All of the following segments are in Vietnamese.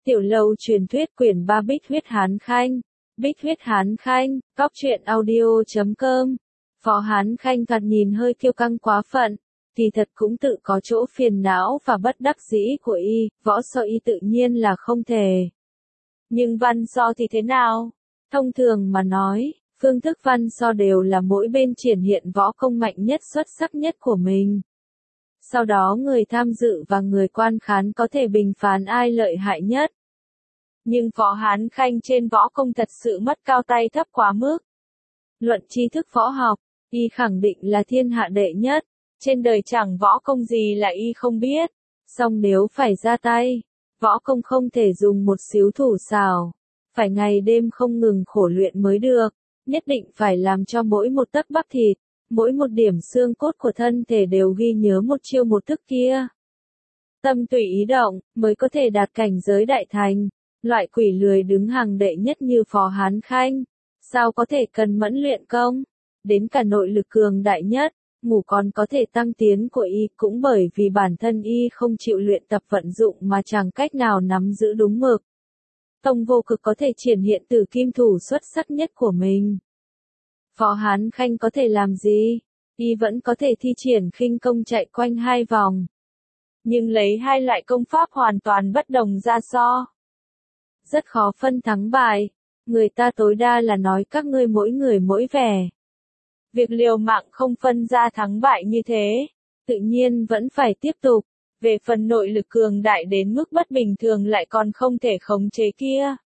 Tiểu lâu truyền thuyết quyển 3 Bích huyết Hán Khanh. Bích huyết Hán Khanh, Cóc truyện audio.com. Phó Hán Khanh thoạt nhìn hơi kiêu căng quá phận, kỳ thật cũng tự có chỗ phiền não và bất đắc dĩ của y, võ so y tự nhiên là không thể. Nhưng văn so thì thế nào? Thông thường mà nói, phương thức văn so đều là mỗi bên triển hiện võ công mạnh nhất xuất sắc nhất của mình. Sau đó người tham dự và người quan khán có thể bình phán ai lợi hại nhất. Nhưng Phó Hán Khanh trên võ công thật sự mất cao tay thấp quá mức. Luận tri thức võ học, y khẳng định là thiên hạ đệ nhất, trên đời chẳng võ công gì là y không biết. Song nếu phải ra tay, võ công không thể dùng một xíu thủ xảo, phải ngày đêm không ngừng khổ luyện mới được, nhất định phải làm cho mỗi một tấc bắp thịt, mỗi một điểm xương cốt của thân thể đều ghi nhớ một chiêu một thức kia. Tâm tùy ý động, mới có thể đạt cảnh giới đại thành. Loại quỷ lười đứng hàng đệ nhất như Phó Hán Khanh, sao có thể cần mẫn luyện công, đến cả nội lực cường đại nhất, ngủ còn có thể tăng tiến của y cũng bởi vì bản thân y không chịu luyện tập vận dụng mà chẳng cách nào nắm giữ đúng mực. Tông vô cực có thể triển hiện từ kim thủ xuất sắc nhất của mình. Phó Hán Khanh có thể làm gì? Y vẫn có thể thi triển khinh công chạy quanh 2 vòng. Nhưng lấy hai loại công pháp hoàn toàn bất đồng ra so. Rất khó phân thắng bại, người ta tối đa là nói các ngươi mỗi người mỗi vẻ. Việc liều mạng không phân ra thắng bại như thế, tự nhiên vẫn phải tiếp tục, về phần nội lực cường đại đến mức bất bình thường lại còn không thể khống chế kia.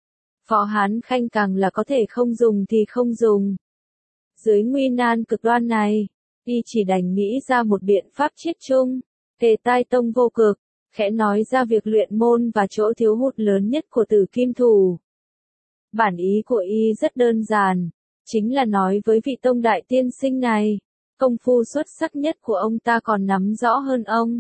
Phó Hán Khanh càng là có thể không dùng thì không dùng. Dưới nguy nan cực đoan này, y chỉ đành nghĩ ra một biện pháp chiết chung, kề tai Tông vô cực. Khẽ nói ra việc luyện môn và chỗ thiếu hụt lớn nhất của Tử Kim Thủ. Bản ý của y rất đơn giản, chính là nói với vị Tông đại tiên sinh này, công phu xuất sắc nhất của ông ta còn nắm rõ hơn ông.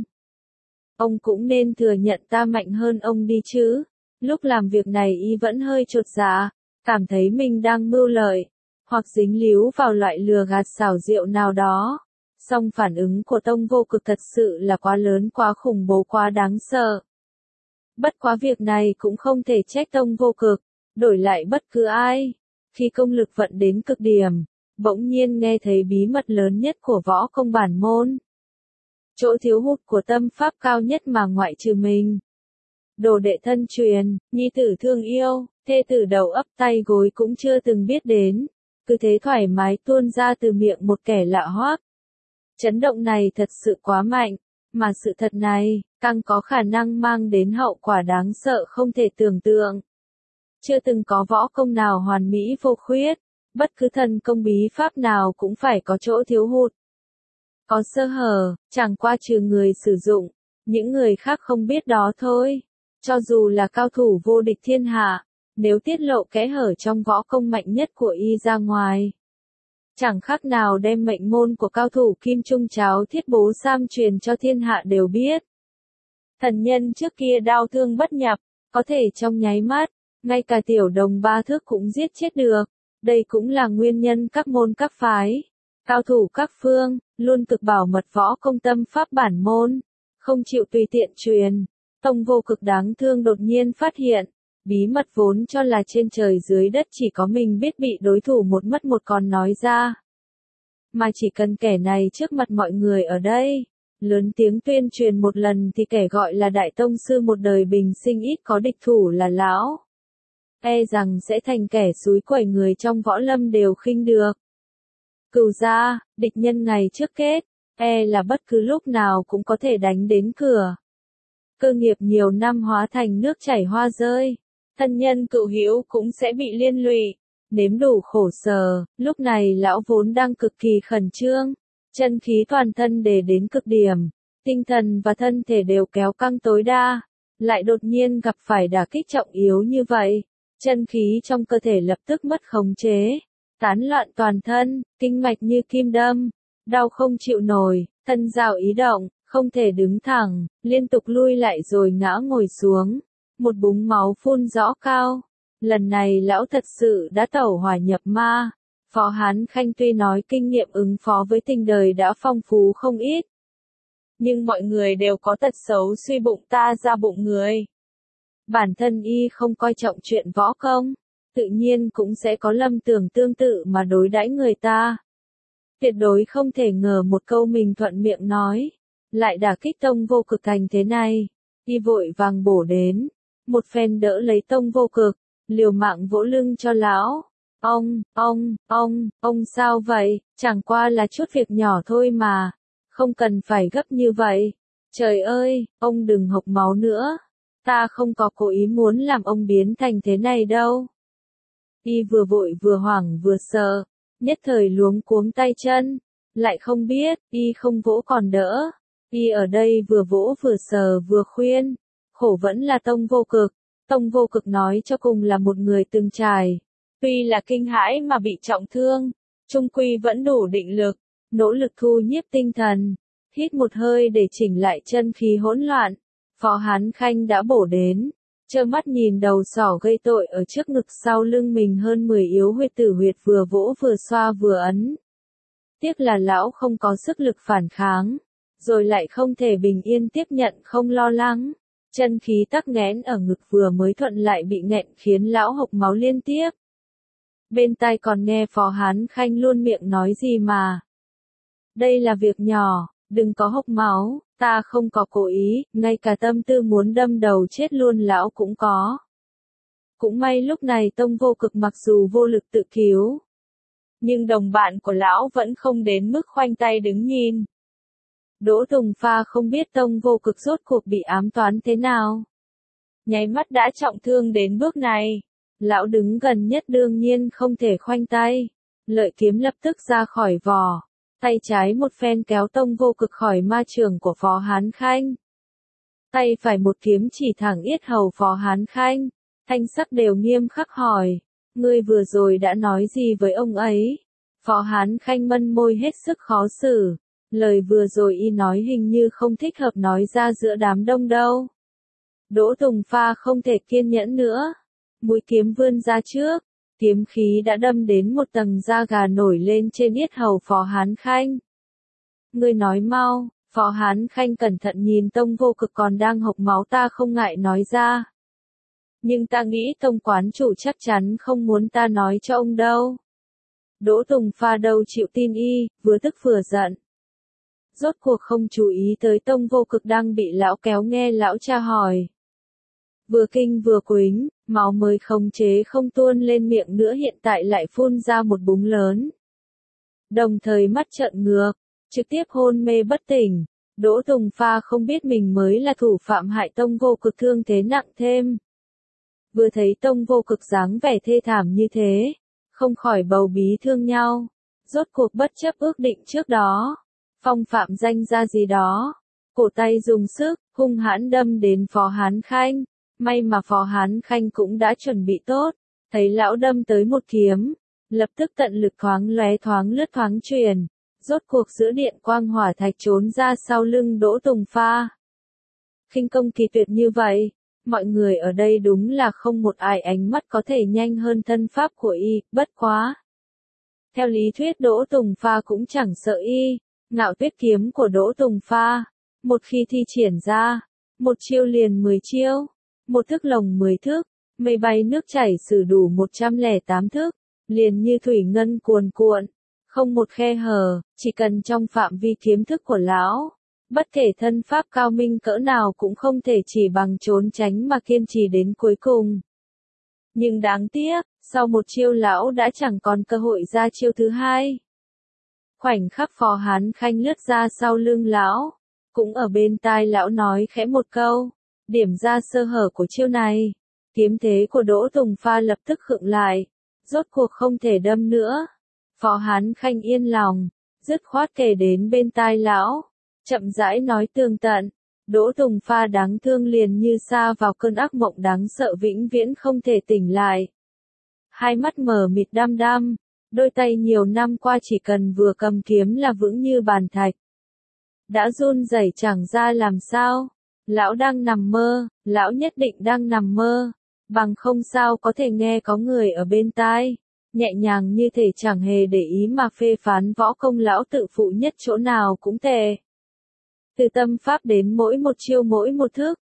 Ông cũng nên thừa nhận ta mạnh hơn ông đi chứ. Lúc làm việc này y vẫn hơi chột dạ, cảm thấy mình đang mưu lợi, hoặc dính líu vào loại lừa gạt xảo diệu nào đó. Song phản ứng của Tông vô cực thật sự là quá lớn, quá khủng bố, quá đáng sợ. Bất quá việc này cũng không thể trách Tông vô cực, đổi lại bất cứ ai. Khi công lực vận đến cực điểm, bỗng nhiên nghe thấy bí mật lớn nhất của võ công bản môn. Chỗ thiếu hụt của tâm pháp cao nhất mà ngoại trừ mình. Đồ đệ thân truyền, nhi tử thương yêu, thê tử đầu ấp tay gối cũng chưa từng biết đến. Cứ thế thoải mái tuôn ra từ miệng một kẻ lạ hoắc. Chấn động này thật sự quá mạnh, mà sự thật này, càng có khả năng mang đến hậu quả đáng sợ không thể tưởng tượng. Chưa từng có võ công nào hoàn mỹ vô khuyết, bất cứ thần công bí pháp nào cũng phải có chỗ thiếu hụt. Có sơ hở, chẳng qua trừ người sử dụng, những người khác không biết đó thôi. Cho dù là cao thủ vô địch thiên hạ, nếu tiết lộ kẽ hở trong võ công mạnh nhất của y ra ngoài, chẳng khác nào đem mệnh môn của cao thủ Kim Trung Cháo Thiết Bố Sam truyền cho thiên hạ đều biết. Thần nhân trước kia đao thương bất nhập, có thể trong nháy mắt, ngay cả tiểu đồng 3 thước cũng giết chết được. Đây cũng là nguyên nhân các môn các phái, cao thủ các phương, luôn cực bảo mật võ công tâm pháp bản môn, không chịu tùy tiện truyền. Tông vô cực đáng thương đột nhiên phát hiện, bí mật vốn cho là trên trời dưới đất chỉ có mình biết bị đối thủ một mất một còn nói ra. Mà chỉ cần kẻ này trước mặt mọi người ở đây, lớn tiếng tuyên truyền một lần thì kẻ gọi là đại tông sư một đời bình sinh ít có địch thủ là lão. E rằng sẽ thành kẻ xúi quẩy người trong võ lâm đều khinh được. Cửu gia, địch nhân ngày trước kết, e là bất cứ lúc nào cũng có thể đánh đến cửa. Cơ nghiệp nhiều năm hóa thành nước chảy hoa rơi. Thân nhân cựu hữu cũng sẽ bị liên lụy, nếm đủ khổ sở. Lúc này lão vốn đang cực kỳ khẩn trương, chân khí toàn thân để đến cực điểm, tinh thần và thân thể đều kéo căng tối đa, lại đột nhiên gặp phải đả kích trọng yếu như vậy, chân khí trong cơ thể lập tức mất khống chế, tán loạn toàn thân, kinh mạch như kim đâm, đau không chịu nổi, thân dao ý động, không thể đứng thẳng, liên tục lui lại rồi ngã ngồi xuống. Một búng máu phun rõ cao. Lần này lão thật sự đã tẩu hỏa nhập ma. Phó Hán Khanh tuy nói kinh nghiệm ứng phó với tình đời đã phong phú không ít. Nhưng mọi người đều có tật xấu suy bụng ta ra bụng người. Bản thân y không coi trọng chuyện võ công, tự nhiên cũng sẽ có lầm tưởng tương tự mà đối đãi người ta. Tuyệt đối không thể ngờ một câu mình thuận miệng nói, lại đả kích Tông Vô Cực thành thế này. Y vội vàng bổ đến, một phen đỡ lấy Tông Vô Cực, liều mạng vỗ lưng cho lão. Ông sao vậy, chẳng qua là chút việc nhỏ thôi mà, không cần phải gấp như vậy. Trời ơi, ông đừng hộc máu nữa, ta không có cố ý muốn làm ông biến thành thế này đâu. Y vừa vội vừa hoảng vừa sợ, nhất thời luống cuống tay chân, lại không biết, y không vỗ còn đỡ. Y ở đây vừa vỗ vừa sờ vừa khuyên, khổ vẫn là Tông Vô Cực. Tông Vô Cực nói cho cùng là một người từng trải, tuy là kinh hãi mà bị trọng thương, chung quy vẫn đủ định lực, nỗ lực thu nhiếp tinh thần, hít một hơi để chỉnh lại chân khí hỗn loạn. Phó Hán Khanh đã bổ đến, trơ mắt nhìn đầu sỏ gây tội ở trước ngực sau lưng mình hơn 10 yếu huyệt tử huyệt vừa vỗ vừa xoa vừa ấn. Tiếc là lão không có sức lực phản kháng, rồi lại không thể bình yên tiếp nhận không lo lắng. Chân khí tắc nghẽn ở ngực vừa mới thuận lại bị nghẹn khiến lão hộc máu liên tiếp. Bên tai còn nghe Phó Hán Khanh luôn miệng nói gì mà. Đây là việc nhỏ, đừng có hộc máu, ta không có cố ý, ngay cả tâm tư muốn đâm đầu chết luôn lão cũng có. Cũng may lúc này Tông Vô Cực mặc dù vô lực tự cứu, nhưng đồng bạn của lão vẫn không đến mức khoanh tay đứng nhìn. Đỗ Tùng Pha không biết Tông Vô Cực rốt cuộc bị ám toán thế nào, nháy mắt đã trọng thương đến bước này. Lão đứng gần nhất đương nhiên không thể khoanh tay, lợi kiếm lập tức ra khỏi vỏ, tay trái một phen kéo Tông Vô Cực khỏi ma trường của Phó Hán Khanh. Tay phải một kiếm chỉ thẳng yết hầu Phó Hán Khanh, thanh sắc đều nghiêm khắc hỏi, ngươi vừa rồi đã nói gì với ông ấy? Phó Hán Khanh mân môi hết sức khó xử, lời vừa rồi y nói hình như không thích hợp nói ra giữa đám đông đâu. Đỗ Tùng Pha không thể kiên nhẫn nữa, mũi kiếm vươn ra trước, kiếm khí đã đâm đến một tầng da gà nổi lên trên yết hầu Phó Hán Khanh. Ngươi nói mau, Phó Hán Khanh cẩn thận nhìn Tông Vô Cực còn đang hộc máu, ta không ngại nói ra. Nhưng ta nghĩ Tông quán chủ chắc chắn không muốn ta nói cho ông đâu. Đỗ Tùng Pha đâu chịu tin y, vừa tức vừa giận. Rốt cuộc không chú ý tới Tông Vô Cực đang bị lão kéo nghe lão tra hỏi. Vừa kinh vừa quính, máu mới khống chế không tuôn lên miệng nữa hiện tại lại phun ra một búng lớn. Đồng thời mắt trợn ngược, trực tiếp hôn mê bất tỉnh. Đỗ Tùng Pha không biết mình mới là thủ phạm hại Tông Vô Cực thương thế nặng thêm. Vừa thấy Tông Vô Cực dáng vẻ thê thảm như thế, không khỏi bầu bí thương nhau. Rốt cuộc bất chấp ước định trước đó, phong phạm danh ra gì đó, cổ tay dùng sức, hung hãn đâm đến Phó Hán Khanh. May mà Phó Hán Khanh cũng đã chuẩn bị tốt, thấy lão đâm tới một kiếm, lập tức tận lực thoáng lóe thoáng lướt thoáng truyền, rốt cuộc giữa điện quang hỏa thạch trốn ra sau lưng Đỗ Tùng Pha. Khinh công kỳ tuyệt như vậy, mọi người ở đây đúng là không một ai ánh mắt có thể nhanh hơn thân pháp của y, bất quá. Theo lý thuyết Đỗ Tùng Pha cũng chẳng sợ y, ngạo tuyết kiếm của Đỗ Tùng Pha, một khi thi triển ra, một chiêu liền 10 chiêu. Một thức lồng 10 thước, mây bay nước chảy sử đủ 108 thước, liền như thủy ngân cuồn cuộn, không một khe hở, chỉ cần trong phạm vi kiếm thức của lão, bất kể thân pháp cao minh cỡ nào cũng không thể chỉ bằng trốn tránh mà kiên trì đến cuối cùng. Nhưng đáng tiếc, sau một chiêu lão đã chẳng còn cơ hội ra chiêu thứ hai. Khoảnh khắc Phó Hán Khanh lướt ra sau lưng lão, cũng ở bên tai lão nói khẽ một câu. Điểm ra sơ hở của chiêu này, kiếm thế của Đỗ Tùng Pha lập tức khựng lại, rốt cuộc không thể đâm nữa. Phó Hán Khanh yên lòng, dứt khoát kể đến bên tai lão, chậm rãi nói tường tận. Đỗ Tùng Pha đáng thương liền như sa vào cơn ác mộng đáng sợ vĩnh viễn không thể tỉnh lại. Hai mắt mờ mịt đăm đăm, đôi tay nhiều năm qua chỉ cần vừa cầm kiếm là vững như bàn thạch. Đã run rẩy chẳng ra làm sao. Lão đang nằm mơ, lão nhất định đang nằm mơ, bằng không sao có thể nghe có người ở bên tai, nhẹ nhàng như thể chẳng hề để ý mà phê phán võ công lão tự phụ nhất chỗ nào cũng tệ. Từ tâm pháp đến mỗi một chiêu mỗi một thức,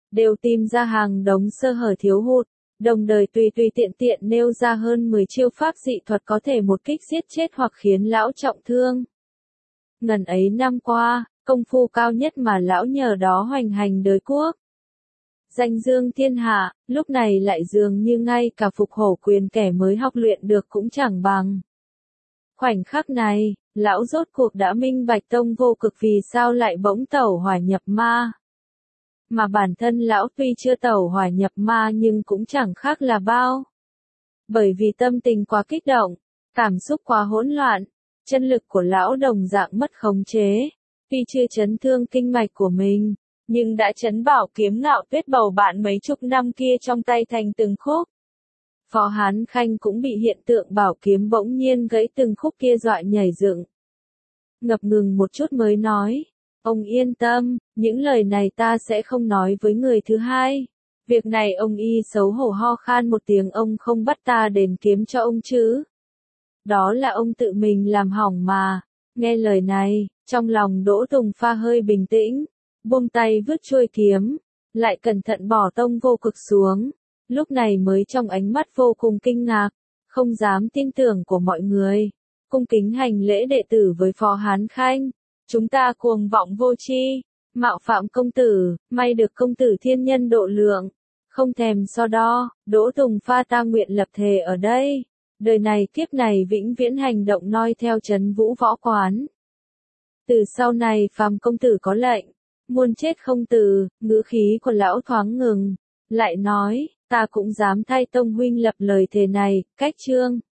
đều tìm ra hàng đống sơ hở thiếu hụt, đồng thời tùy tùy tiện tiện nêu ra hơn 10 chiêu pháp dị thuật có thể một kích giết chết hoặc khiến lão trọng thương. Ngần ấy năm qua, công phu cao nhất mà lão nhờ đó hoành hành đời quốc. Danh dương thiên hạ, lúc này lại dường như ngay cả Phục Hổ quyền kẻ mới học luyện được cũng chẳng bằng. Khoảnh khắc này, lão rốt cuộc đã minh bạch Tông Vô Cực vì sao lại bỗng tẩu hỏa nhập ma. Mà bản thân lão tuy chưa tẩu hỏa nhập ma nhưng cũng chẳng khác là bao. Bởi vì tâm tình quá kích động, cảm xúc quá hỗn loạn, chân lực của lão đồng dạng mất khống chế. Tuy chưa chấn thương kinh mạch của mình, nhưng đã chấn bảo kiếm Ngạo Tuyết bầu bạn mấy chục năm kia trong tay thành từng khúc. Phó Hán Khanh cũng bị hiện tượng bảo kiếm bỗng nhiên gãy từng khúc kia dọa nhảy dựng. Ngập ngừng một chút mới nói, ông yên tâm, những lời này ta sẽ không nói với người thứ hai. Việc này ông y xấu hổ ho khan một tiếng, ông không bắt ta đền kiếm cho ông chứ. Đó là ông tự mình làm hỏng mà. Nghe lời này, trong lòng Đỗ Tùng Pha hơi bình tĩnh, buông tay vứt chuôi kiếm, lại cẩn thận bỏ Tông Vô Cực xuống, lúc này mới trong ánh mắt vô cùng kinh ngạc, không dám tin tưởng của mọi người, cung kính hành lễ đệ tử với Phó Hán Khanh, chúng ta cuồng vọng vô tri, mạo phạm công tử, may được công tử thiên nhân độ lượng, không thèm so đo, Đỗ Tùng Pha ta nguyện lập thề ở đây, đời này kiếp này vĩnh viễn hành động noi theo Trấn Vũ Võ Quán. Từ sau này phàm công tử có lệnh, muôn chết không từ, ngữ khí của lão thoáng ngừng, lại nói, ta cũng dám thay Tông huynh lập lời thề này, cách chương.